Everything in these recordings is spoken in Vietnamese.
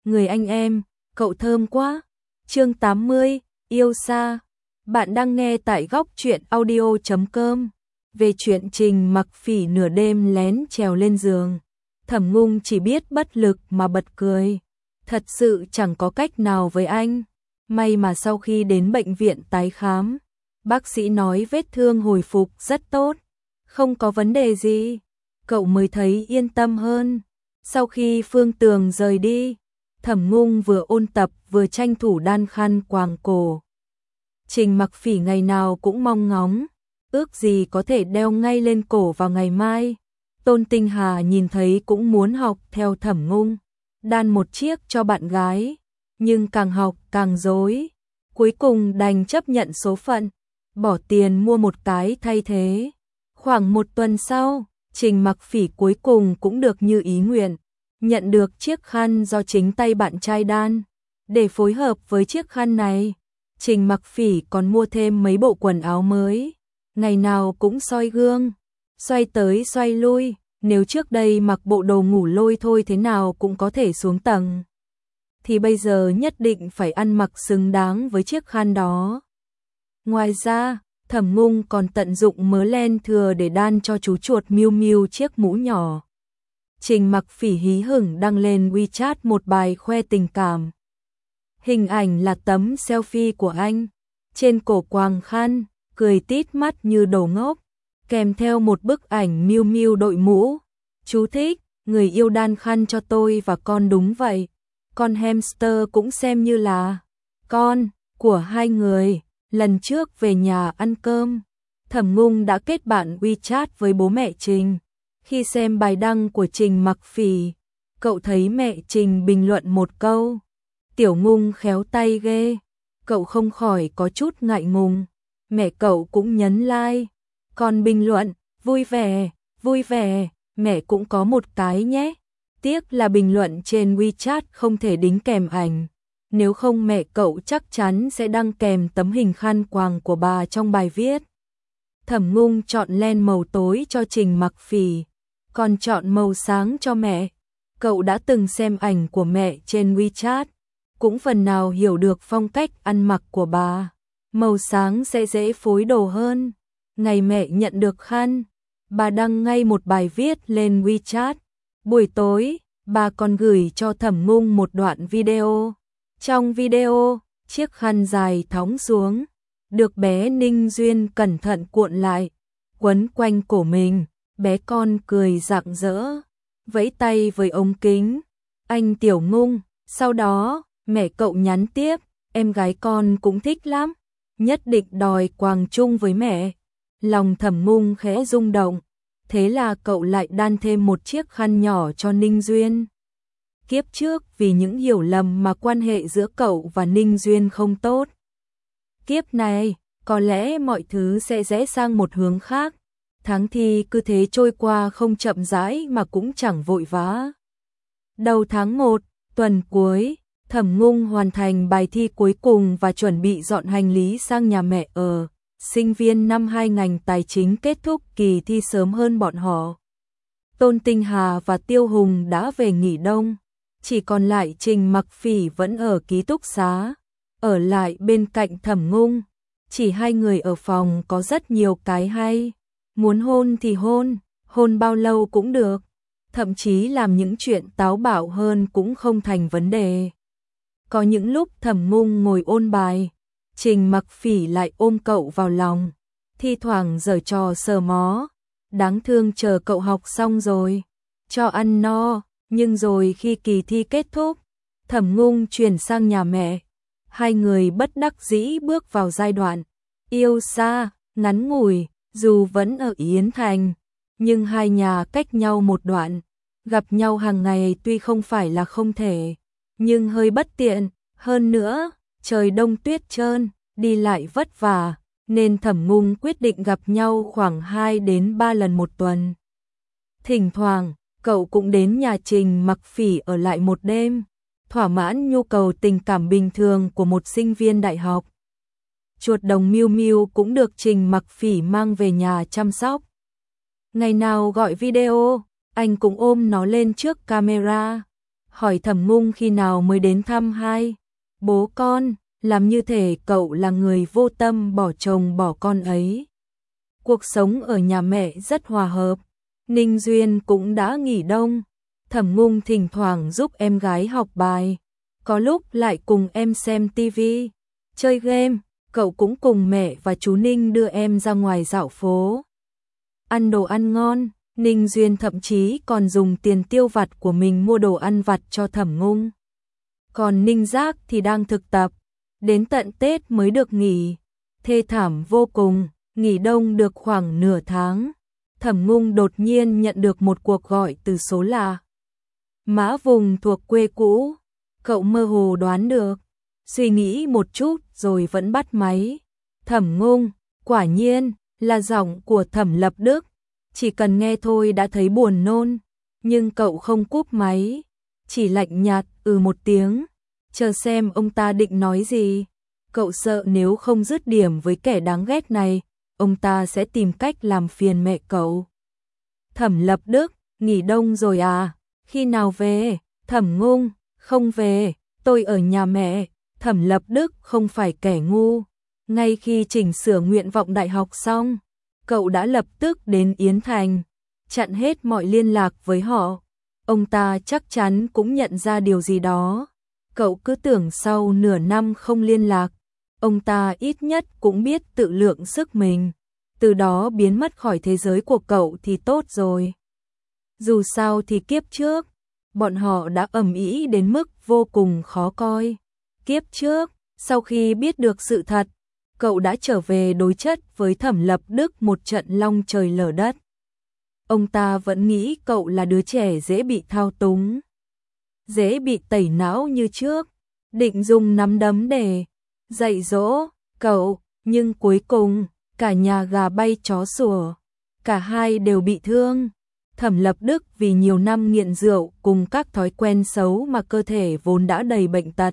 người anh em, cậu thơm quá. Chương 80, yêu xa. Bạn đang nghe tại góc truyện audio.com. Về chuyện Trình Mặc Phỉ nửa đêm lén trèo lên giường, Thẩm Ngung chỉ biết bất lực mà bật cười. Thật sự chẳng có cách nào với anh. May mà sau khi đến bệnh viện tái khám, bác sĩ nói vết thương hồi phục rất tốt, không có vấn đề gì. Cậu mới thấy yên tâm hơn. Sau khi Phương Tường rời đi, Thẩm Ngung vừa ôn tập vừa tranh thủ đan khăn quàng cổ. Trình Mặc Phỉ ngày nào cũng mong ngóng, ước gì có thể đeo ngay lên cổ vào ngày mai. Tôn Tinh Hà nhìn thấy cũng muốn học theo Thẩm Ngung, đan một chiếc cho bạn gái, nhưng càng học càng rối. Cuối cùng đành chấp nhận số phận, bỏ tiền mua một cái thay thế. Khoảng một tuần sau, Trình Mặc Phỉ cuối cùng cũng được như ý nguyện, nhận được chiếc khăn do chính tay bạn trai đan. Để phối hợp với chiếc khăn này, Trình Mặc Phỉ còn mua thêm mấy bộ quần áo mới, ngày nào cũng soi gương, xoay tới xoay lui. Nếu trước đây mặc bộ đồ ngủ lôi thôi thế nào cũng có thể xuống tầng, thì bây giờ nhất định phải ăn mặc xứng đáng với chiếc khăn đó. Ngoài ra, Thẩm Ngung còn tận dụng mớ len thừa để đan cho chú chuột Miu Miu chiếc mũ nhỏ. Trình Mặc Phỉ hí hửng đăng lên WeChat một bài khoe tình cảm. Hình ảnh là tấm selfie của anh, trên cổ quàng khăn, cười tít mắt như đồ ngốc, kèm theo một bức ảnh Miu Miu đội mũ. Chú thích, người yêu đan khăn cho tôi và con. Đúng vậy, con hamster cũng xem như là con của hai người. Lần trước về nhà ăn cơm, Thẩm Ngung đã kết bạn WeChat với bố mẹ Trình. Khi xem bài đăng của Trình Mặc Phỉ, cậu thấy mẹ Trình bình luận một câu: "Tiểu Ngung khéo tay ghê." Cậu không khỏi có chút ngại ngùng. Mẹ cậu cũng nhấn like, còn bình luận: vui vẻ, mẹ cũng có một cái nhé." Tiếc là bình luận trên WeChat không thể đính kèm ảnh, nếu không mẹ cậu chắc chắn sẽ đăng kèm tấm hình khăn quàng của bà trong bài viết. Thẩm Ngung chọn len màu tối cho Trình Mặc Phỉ, còn chọn màu sáng cho mẹ. Cậu đã từng xem ảnh của mẹ trên WeChat, cũng phần nào hiểu được phong cách ăn mặc của bà. Màu sáng sẽ dễ phối đồ hơn. Ngày mẹ nhận được khăn, bà đăng ngay một bài viết lên WeChat. Buổi tối, bà còn gửi cho Thẩm Ngung một đoạn video. Trong video, chiếc khăn dài thõng xuống, được bé Ninh Duyên cẩn thận cuộn lại, quấn quanh cổ mình. Bé con cười rạng rỡ, vẫy tay với ống kính: "Anh Tiểu Ngung." Sau đó, mẹ cậu nhắn tiếp: "Em gái con cũng thích lắm, nhất định đòi quàng chung với mẹ." Lòng Thẩm Ngung khẽ rung động, thế là cậu lại đan thêm một chiếc khăn nhỏ cho Ninh Duyên. Kiếp trước vì những hiểu lầm mà quan hệ giữa cậu và Ninh Duyên không tốt. Kiếp này, có lẽ mọi thứ sẽ rẽ sang một hướng khác. Tháng thi cứ thế trôi qua, không chậm rãi mà cũng chẳng vội vã. Đầu tháng 1, tuần cuối, Thẩm Ngung hoàn thành bài thi cuối cùng và chuẩn bị dọn hành lý sang nhà mẹ ở. Sinh viên năm 2 ngành tài chính kết thúc kỳ thi sớm hơn bọn họ. Tôn Tinh Hà và Tiêu Hùng đã về nghỉ đông, chỉ còn lại Trình Mặc Phỉ vẫn ở ký túc xá, ở lại bên cạnh Thẩm Ngung. Chỉ hai người ở phòng có rất nhiều cái hay, muốn hôn thì hôn bao lâu cũng được, thậm chí làm những chuyện táo bạo hơn cũng không thành vấn đề. Có những lúc Thẩm Ngung ngồi ôn bài, Trình Mặc Phỉ lại ôm cậu vào lòng, thi thoảng giở trò sờ mó. Đáng thương, chờ cậu học xong rồi, cho ăn no. Nhưng rồi khi kỳ thi kết thúc, Thẩm Ngung chuyển sang nhà mẹ. Hai người bất đắc dĩ bước vào giai đoạn yêu xa, ngắn ngủi. Dù vẫn ở Yến Thành, nhưng hai nhà cách nhau một đoạn. Gặp nhau hàng ngày tuy không phải là không thể, nhưng hơi bất tiện. Hơn nữa, trời đông tuyết trơn, đi lại vất vả, nên Thẩm Ngung quyết định gặp nhau khoảng 2 đến 3 lần một tuần. Thỉnh thoảng, cậu cũng đến nhà Trình Mặc Phỉ ở lại một đêm, thỏa mãn nhu cầu tình cảm bình thường của một sinh viên đại học. Chuột đồng Miu Miu cũng được Trình Mặc Phỉ mang về nhà chăm sóc. Ngày nào gọi video, anh cũng ôm nó lên trước camera, hỏi Thẩm Ngung khi nào mới đến thăm hai bố con, làm như thể cậu là người vô tâm bỏ chồng bỏ con ấy. Cuộc sống ở nhà mẹ rất hòa hợp, Ninh Duyên cũng đã nghỉ đông, Thẩm Ngung thỉnh thoảng giúp em gái học bài, có lúc lại cùng em xem tivi, chơi game, cậu cũng cùng mẹ và chú Ninh đưa em ra ngoài dạo phố. Ăn đồ ăn ngon, Ninh Duyên thậm chí còn dùng tiền tiêu vặt của mình mua đồ ăn vặt cho Thẩm Ngung. Còn Ninh Giác thì đang thực tập, đến tận Tết mới được nghỉ, thê thảm vô cùng, nghỉ đông được khoảng nửa tháng. Thẩm Ngung đột nhiên nhận được một cuộc gọi từ số lạ. Mã vùng thuộc quê cũ, cậu mơ hồ đoán được, suy nghĩ một chút rồi vẫn bắt máy. Thẩm Ngung, quả nhiên là giọng của Thẩm Lập Đức, chỉ cần nghe thôi đã thấy buồn nôn, nhưng cậu không cúp máy, chỉ lạnh nhạt một tiếng, chờ xem ông ta định nói gì. Cậu sợ nếu không dứt điểm với kẻ đáng ghét này, ông ta sẽ tìm cách làm phiền mẹ cậu. Thẩm Lập Đức, nghỉ đông rồi à? Khi nào về? Thẩm Ngung, không về, tôi ở nhà mẹ. Thẩm Lập Đức không phải kẻ ngu. Ngay khi chỉnh sửa nguyện vọng đại học xong, cậu đã lập tức đến Yến Thành, chặn hết mọi liên lạc với họ. Ông ta chắc chắn cũng nhận ra điều gì đó. Cậu cứ tưởng sau nửa năm không liên lạc, ông ta ít nhất cũng biết tự lượng sức mình, từ đó biến mất khỏi thế giới của cậu thì tốt rồi. Dù sao thì kiếp trước, bọn họ đã ầm ĩ đến mức vô cùng khó coi. Kiếp trước, sau khi biết được sự thật, cậu đã trở về đối chất với Thẩm Lập Đức một trận long trời lở đất. Ông ta vẫn nghĩ cậu là đứa trẻ dễ bị thao túng, dễ bị tẩy não như trước, định dùng nắm đấm để dạy dỗ cậu, nhưng cuối cùng cả nhà gà bay chó sủa, cả hai đều bị thương. Thẩm Lập Đức vì nhiều năm nghiện rượu cùng các thói quen xấu mà cơ thể vốn đã đầy bệnh tật.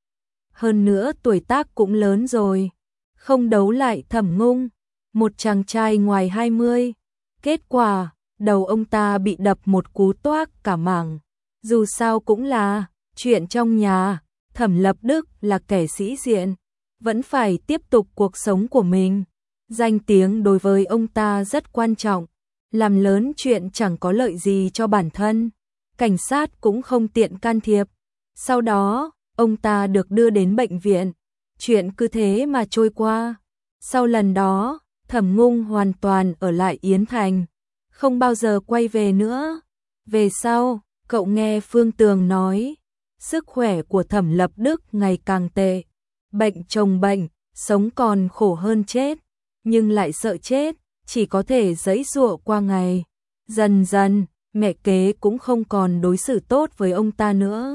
Hơn nữa tuổi tác cũng lớn rồi, không đấu lại Thẩm Ngung, một chàng trai ngoài 20. Kết quả, đầu ông ta bị đập một cú toác cả mảng. Dù sao cũng là chuyện trong nhà, Thẩm Lập Đức là kẻ sĩ diện, vẫn phải tiếp tục cuộc sống của mình. Danh tiếng đối với ông ta rất quan trọng, làm lớn chuyện chẳng có lợi gì cho bản thân, cảnh sát cũng không tiện can thiệp. Sau đó, ông ta được đưa đến bệnh viện, chuyện cứ thế mà trôi qua. Sau lần đó, Thẩm Ngung hoàn toàn ở lại Yến Thành, không bao giờ quay về nữa. Về sau, cậu nghe Phương Tường nói, sức khỏe của Thẩm Lập Đức ngày càng tệ, bệnh chồng bệnh, sống còn khổ hơn chết, nhưng lại sợ chết, chỉ có thể giãy giụa qua ngày. Dần dần, mẹ kế cũng không còn đối xử tốt với ông ta nữa.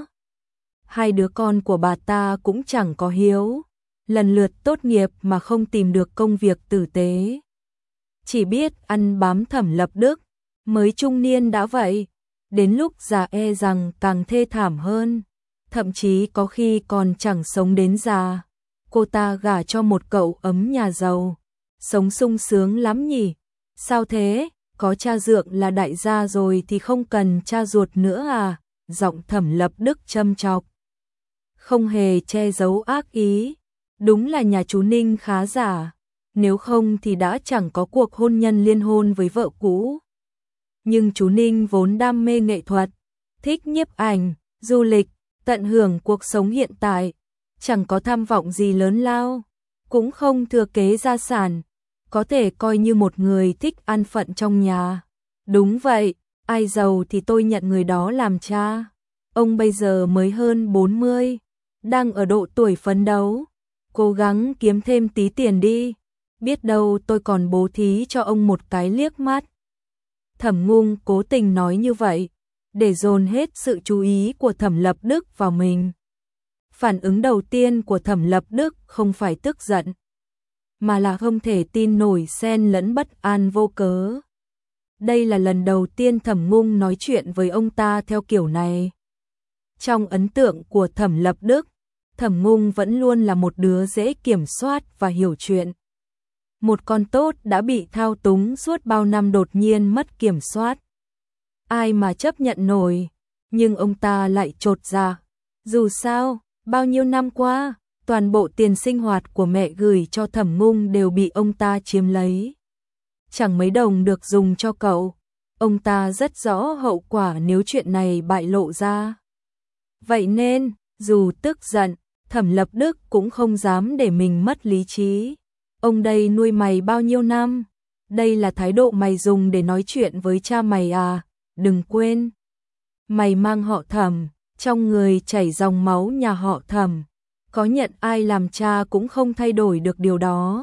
Hai đứa con của bà ta cũng chẳng có hiếu, lần lượt tốt nghiệp mà không tìm được công việc tử tế, chỉ biết ăn bám Thẩm Lập Đức. Mới trung niên đã vậy, đến lúc già e rằng càng thê thảm hơn, thậm chí có khi còn chẳng sống đến già. Cô ta gả cho một cậu ấm nhà giàu, sống sung sướng lắm nhỉ? Sao thế, có cha dượng là đại gia rồi thì không cần cha ruột nữa à? Giọng Thẩm Lập Đức châm chọc, không hề che giấu ác ý. Đúng là nhà chú Ninh khá giả, nếu không thì đã chẳng có cuộc hôn nhân liên hôn với vợ cũ. Nhưng chú Ninh vốn đam mê nghệ thuật, thích nhiếp ảnh, du lịch, tận hưởng cuộc sống hiện tại, chẳng có tham vọng gì lớn lao, cũng không thừa kế gia sản, có thể coi như một người thích an phận trong nhà. Đúng vậy, ai giàu thì tôi nhận người đó làm cha. Ông bây giờ mới hơn 40, đang ở độ tuổi phấn đấu, cố gắng kiếm thêm tí tiền đi, biết đâu tôi còn bố thí cho ông một cái liếc mắt. Thẩm Ngung cố tình nói như vậy, để dồn hết sự chú ý của Thẩm Lập Đức vào mình. Phản ứng đầu tiên của Thẩm Lập Đức không phải tức giận, mà là không thể tin nổi xen lẫn bất an vô cớ. Đây là lần đầu tiên Thẩm Ngung nói chuyện với ông ta theo kiểu này. Trong ấn tượng của Thẩm Lập Đức, Thẩm Ngung vẫn luôn là một đứa dễ kiểm soát và hiểu chuyện. Một con tốt đã bị thao túng suốt bao năm đột nhiên mất kiểm soát. Ai mà chấp nhận nổi, nhưng ông ta lại chột dạ. Dù sao, bao nhiêu năm qua, toàn bộ tiền sinh hoạt của mẹ gửi cho Thẩm Ngung đều bị ông ta chiếm lấy. Chẳng mấy đồng được dùng cho cậu. Ông ta rất rõ hậu quả nếu chuyện này bại lộ ra. Vậy nên, dù tức giận, Thẩm Lập Đức cũng không dám để mình mất lý trí. Ông đây nuôi mày bao nhiêu năm? Đây là thái độ mày dùng để nói chuyện với cha mày à? Đừng quên, mày mang họ Thẩm, trong người chảy dòng máu nhà họ Thẩm. Có nhận ai làm cha cũng không thay đổi được điều đó.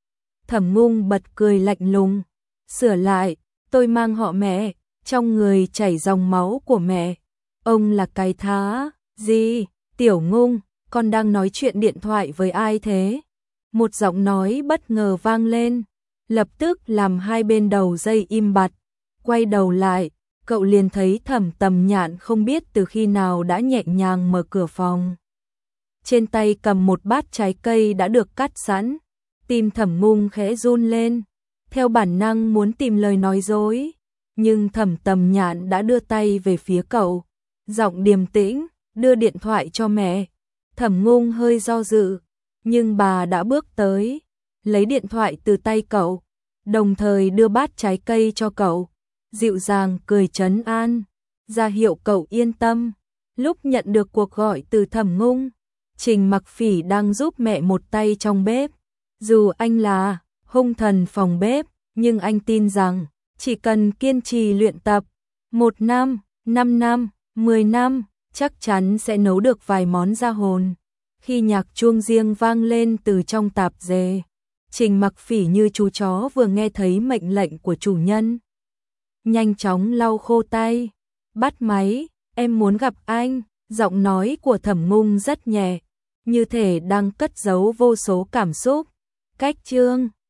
Thẩm Ngung bật cười lạnh lùng, sửa lại, tôi mang họ mẹ, trong người chảy dòng máu của mẹ. Ông là cái thá gì? Tiểu Ngung, con đang nói chuyện điện thoại với ai thế? Một giọng nói bất ngờ vang lên, lập tức làm hai bên đầu dây im bặt. Quay đầu lại, cậu liền thấy Thẩm Tầm Nhạn không biết từ khi nào đã nhẹ nhàng mở cửa phòng. Trên tay cầm một bát trái cây đã được cắt sẵn. Tim Thẩm Ngung khẽ run lên, theo bản năng muốn tìm lời nói dối, nhưng Thẩm Tầm Nhạn đã đưa tay về phía cậu, giọng điềm tĩnh, đưa điện thoại cho mẹ. Thẩm Ngung hơi do dự, nhưng bà đã bước tới, lấy điện thoại từ tay cậu, đồng thời đưa bát trái cây cho cậu, dịu dàng cười trấn an, ra hiệu cậu yên tâm. Lúc nhận được cuộc gọi từ Thẩm Ngung, Trình Mặc Phỉ đang giúp mẹ một tay trong bếp. Dù anh là hung thần phòng bếp, nhưng anh tin rằng chỉ cần kiên trì luyện tập 1 năm, 5 năm, 10 năm, chắc chắn sẽ nấu được vài món ra hồn. Khi nhạc chuông riêng vang lên từ trong tạp dề, Trình Mặc Phỉ như chú chó vừa nghe thấy mệnh lệnh của chủ nhân. Nhanh chóng lau khô tay, bắt máy, em muốn gặp anh. Giọng nói của Thẩm Ngung rất nhẹ, như thể đang cất giấu vô số cảm xúc. Cách chương